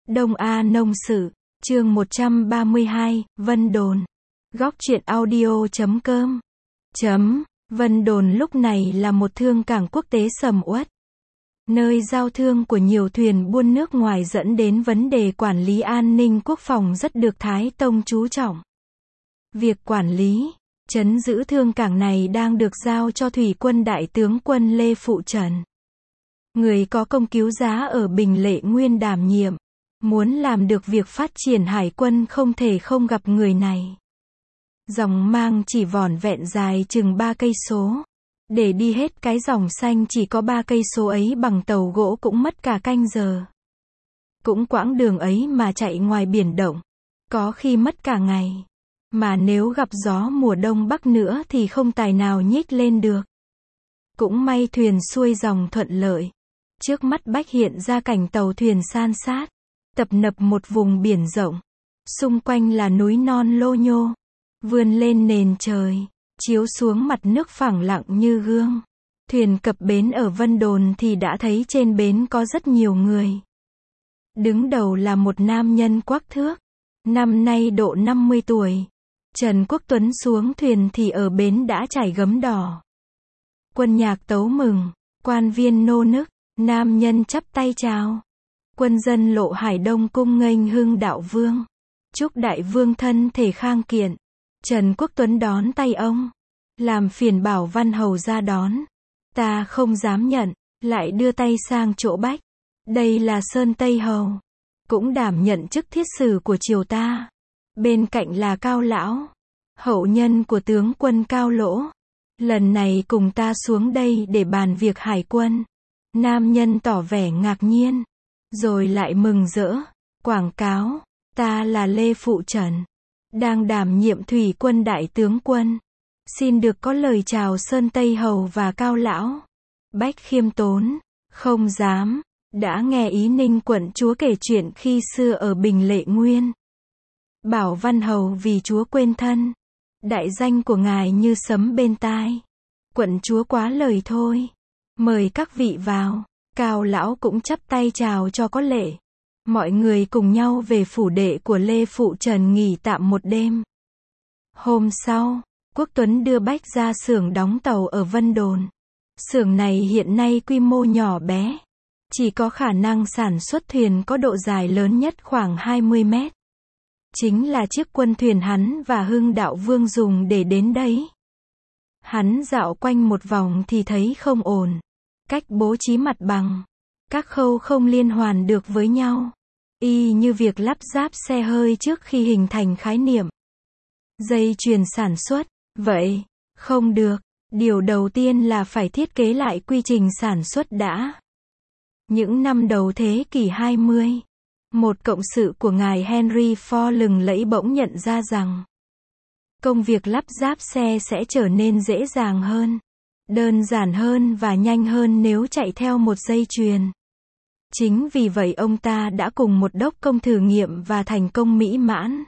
Đông A Nông Sự, chương 132, Vân Đồn. Góc truyện audio.com. Vân Đồn lúc này là một thương cảng quốc tế sầm uất. Nơi giao thương của nhiều thuyền buôn nước ngoài dẫn đến vấn đề quản lý an ninh quốc phòng rất được Thái Tông chú trọng. Việc quản lý, trấn giữ thương cảng này đang được giao cho Thủy quân Đại tướng quân Lê Phụ Trần. Người có công cứu giá ở Bình Lệ Nguyên đảm nhiệm. Muốn làm được việc phát triển hải quân không thể không gặp người này. Dòng mang chỉ vỏn vẹn dài chừng 3 cây số. Để đi hết cái dòng xanh chỉ có 3 cây số ấy bằng tàu gỗ cũng mất cả canh giờ. Cũng quãng đường ấy mà chạy ngoài biển động, có khi mất cả ngày. Mà nếu gặp gió mùa đông bắc nữa thì không tài nào nhích lên được. Cũng may thuyền xuôi dòng thuận lợi. Trước mắt Bách hiện ra cảnh tàu thuyền san sát, tập nập một vùng biển rộng. Xung quanh là núi non lô nhô, vươn lên nền trời, chiếu xuống mặt nước phẳng lặng như gương. Thuyền cập bến ở Vân Đồn thì đã thấy trên bến có rất nhiều người. Đứng đầu là một nam nhân quắc thước, năm nay độ 50 tuổi. Trần Quốc Tuấn xuống thuyền thì ở bến đã trải gấm đỏ. Quân nhạc tấu mừng, quan viên nô nức, nam nhân chắp tay chào. Quân dân Lộ Hải Đông cung nghênh Hưng Đạo Vương. Chúc Đại Vương thân thể khang kiện. Trần Quốc Tuấn đón tay ông. Làm phiền bảo Văn Hầu ra đón. Ta không dám nhận, lại đưa tay sang chỗ Bách. Đây là Sơn Tây Hầu, cũng đảm nhận chức thiết sử của triều ta. Bên cạnh là Cao Lão, hậu nhân của tướng quân Cao Lỗ. Lần này cùng ta xuống đây để bàn việc hải quân. Nam nhân tỏ vẻ ngạc nhiên, rồi lại mừng rỡ, quảng cáo, ta là Lê Phụ Trần, đang đảm nhiệm Thủy quân Đại tướng quân. Xin được có lời chào Sơn Tây Hầu và Cao Lão. Bách khiêm tốn, không dám, đã nghe ý Ninh quận chúa kể chuyện khi xưa ở Bình Lệ Nguyên. Bảo Văn Hầu vì chúa quên thân, đại danh của ngài như sấm bên tai. Quận chúa quá lời thôi, mời các vị vào. Cao Lão cũng chắp tay chào cho có lễ. Mọi người cùng nhau về phủ đệ của Lê Phụ Trần nghỉ tạm một đêm. Hôm sau, Quốc Tuấn đưa Bách ra xưởng đóng tàu ở Vân Đồn. Xưởng này hiện nay quy mô nhỏ bé, chỉ có khả năng sản xuất thuyền có độ dài lớn nhất khoảng 20 mét. Chính là chiếc quân thuyền hắn và Hưng Đạo Vương dùng để đến đấy. Hắn dạo quanh một vòng thì thấy không ổn. Cách bố trí mặt bằng, các khâu không liên hoàn được với nhau. Y như việc lắp ráp xe hơi trước khi hình thành khái niệm dây chuyền sản xuất. Vậy, không được. Điều đầu tiên là phải thiết kế lại quy trình sản xuất đã. Những năm đầu thế kỷ 20, một cộng sự của ngài Henry Ford lừng lẫy bỗng nhận ra rằng công việc lắp ráp xe sẽ trở nên dễ dàng hơn, đơn giản hơn và nhanh hơn nếu chạy theo một dây chuyền. Chính vì vậy ông ta đã cùng một đốc công thử nghiệm và thành công mỹ mãn.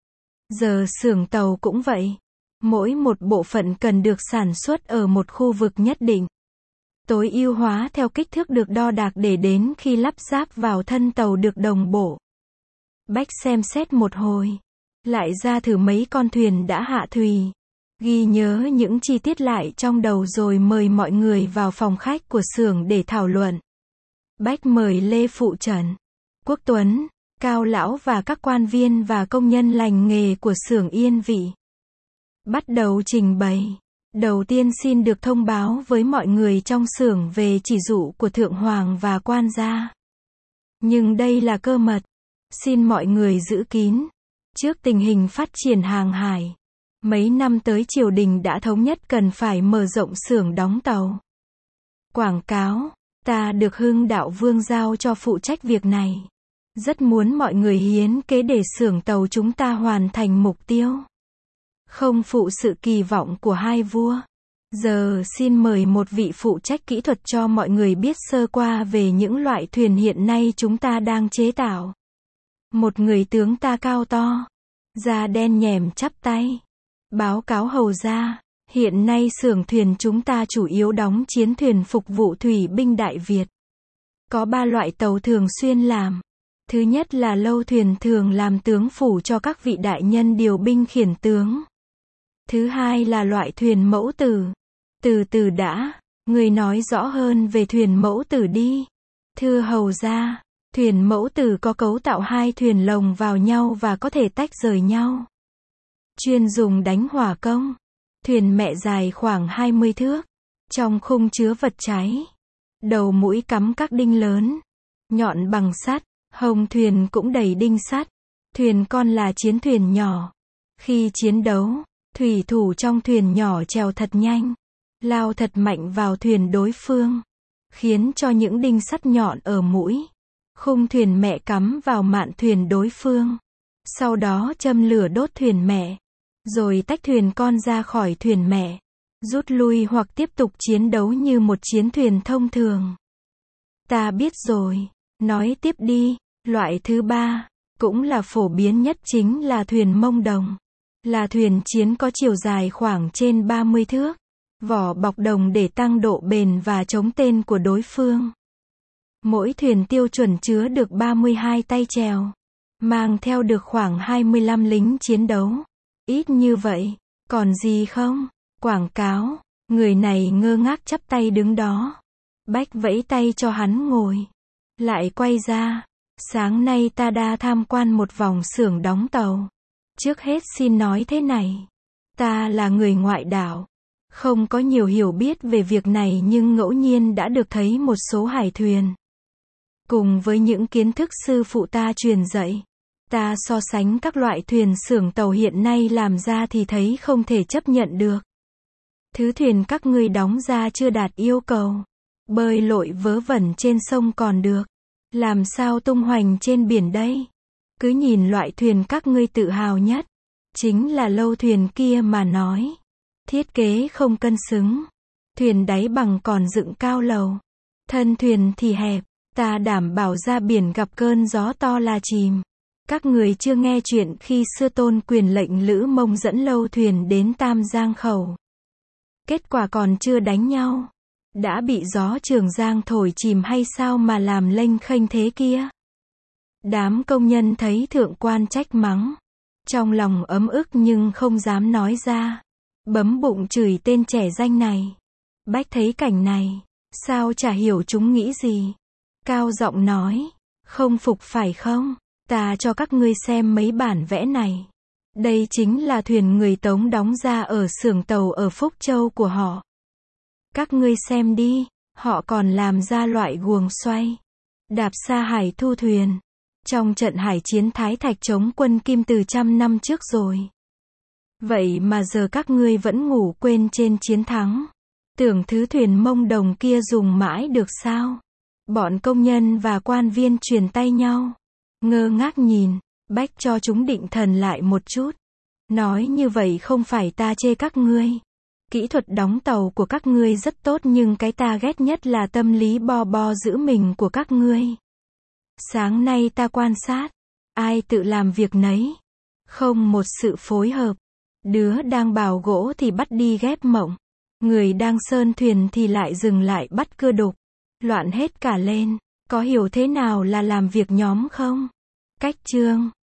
Giờ xưởng tàu cũng vậy. Mỗi một bộ phận cần được sản xuất ở một khu vực nhất định. Tối ưu hóa theo kích thước được đo đạc để đến khi lắp ráp vào thân tàu được đồng bộ. Bách xem xét một hồi, lại ra thử mấy con thuyền đã hạ thủy. Ghi nhớ những chi tiết lại trong đầu rồi mời mọi người vào phòng khách của xưởng để thảo luận. Bách mời Lê Phụ Trần, Quốc Tuấn, Cao Lão và các quan viên và công nhân lành nghề của xưởng Yên Vị. Bắt đầu trình bày. Đầu tiên xin được thông báo với mọi người trong xưởng về chỉ dụ của Thượng Hoàng và quan gia. Nhưng đây là cơ mật. Xin mọi người giữ kín. Trước tình hình phát triển hàng hải, mấy năm tới triều đình đã thống nhất cần phải mở rộng xưởng đóng tàu. Quảng cáo, ta được Hưng Đạo Vương giao cho phụ trách việc này. Rất muốn mọi người hiến kế để xưởng tàu chúng ta hoàn thành mục tiêu. Không phụ sự kỳ vọng của hai vua. Giờ xin mời một vị phụ trách kỹ thuật cho mọi người biết sơ qua về những loại thuyền hiện nay chúng ta đang chế tạo. Một người tướng ta cao to, da đen nhèm chắp tay. Báo cáo hầu ra, hiện nay xưởng thuyền chúng ta chủ yếu đóng chiến thuyền phục vụ thủy binh Đại Việt. Có 3 loại tàu thường xuyên làm. Thứ nhất là lâu thuyền thường làm tướng phủ cho các vị đại nhân điều binh khiển tướng. Thứ hai là loại thuyền mẫu tử. Từ từ đã, người nói rõ hơn về thuyền mẫu tử đi. Thưa hầu gia, thuyền mẫu tử có cấu tạo hai thuyền lồng vào nhau và có thể tách rời nhau. Chuyên dùng đánh hỏa công. Thuyền mẹ dài khoảng 20 thước. Trong khung chứa vật cháy. Đầu mũi cắm các đinh lớn. Nhọn bằng sắt. Hông thuyền cũng đầy đinh sắt. Thuyền con là chiến thuyền nhỏ. Khi chiến đấu, thủy thủ trong thuyền nhỏ trèo thật nhanh. Lao thật mạnh vào thuyền đối phương. Khiến cho những đinh sắt nhọn ở mũi. Khung thuyền mẹ cắm vào mạn thuyền đối phương. Sau đó châm lửa đốt thuyền mẹ. Rồi tách thuyền con ra khỏi thuyền mẹ. Rút lui hoặc tiếp tục chiến đấu như một chiến thuyền thông thường. Ta biết rồi. Nói tiếp đi. Loại thứ ba, cũng là phổ biến nhất chính là thuyền mông đồng. Là thuyền chiến có chiều dài khoảng trên 30 thước. Vỏ bọc đồng để tăng độ bền và chống tên của đối phương. Mỗi thuyền tiêu chuẩn chứa được 32 tay chèo. Mang theo được khoảng 25 lính chiến đấu. Ít như vậy, còn gì không? Quảng cáo. Người này ngơ ngác chắp tay đứng đó. Bách vẫy tay cho hắn ngồi. Lại quay ra. Sáng nay ta đã tham quan một vòng xưởng đóng tàu. Trước hết xin nói thế này. Ta là người ngoại đảo. Không có nhiều hiểu biết về việc này nhưng ngẫu nhiên đã được thấy một số hải thuyền. Cùng với những kiến thức sư phụ ta truyền dạy. Ta so sánh các loại thuyền xưởng tàu hiện nay làm ra thì thấy không thể chấp nhận được. Thứ thuyền các ngươi đóng ra chưa đạt yêu cầu. Bơi lội vớ vẩn trên sông còn được. Làm sao tung hoành trên biển đây? Cứ nhìn loại thuyền các ngươi tự hào nhất. Chính là lâu thuyền kia mà nói. Thiết kế không cân xứng. Thuyền đáy bằng còn dựng cao lầu. Thân thuyền thì hẹp. Ta đảm bảo ra biển gặp cơn gió to là chìm. Các người chưa nghe chuyện khi xưa Tôn Quyền lệnh Lữ Mông dẫn lâu thuyền đến Tam Giang Khẩu. Kết quả còn chưa đánh nhau. Đã bị gió Trường Giang thổi chìm hay sao mà làm lênh khênh thế kia? Đám công nhân thấy thượng quan trách mắng. Trong lòng ấm ức nhưng không dám nói ra. Bấm bụng chửi tên trẻ danh này. Bách thấy cảnh này. Sao chả hiểu chúng nghĩ gì? Cao giọng nói. Không phục phải không? Ta cho các ngươi xem mấy bản vẽ này. Đây chính là thuyền người Tống đóng ra ở xưởng tàu ở Phúc Châu của họ. Các ngươi xem đi, họ còn làm ra loại guồng xoay. Đạp xa hải thu thuyền. Trong trận hải chiến Thái Thạch chống quân Kim từ 100 năm trước rồi. Vậy mà giờ các ngươi vẫn ngủ quên trên chiến thắng. Tưởng thứ thuyền mông đồng kia dùng mãi được sao? Bọn công nhân và quan viên truyền tay nhau. Ngơ ngác nhìn, Bách cho chúng định thần lại một chút. Nói như vậy không phải ta chê các ngươi. Kỹ thuật đóng tàu của các ngươi rất tốt nhưng cái ta ghét nhất là tâm lý bo bo giữ mình của các ngươi. Sáng nay ta quan sát. Ai tự làm việc nấy. Không một sự phối hợp. Đứa đang bào gỗ thì bắt đi ghép mộng. Người đang sơn thuyền thì lại dừng lại bắt cưa đục. Loạn hết cả lên. Có hiểu thế nào là làm việc nhóm không? Cách chương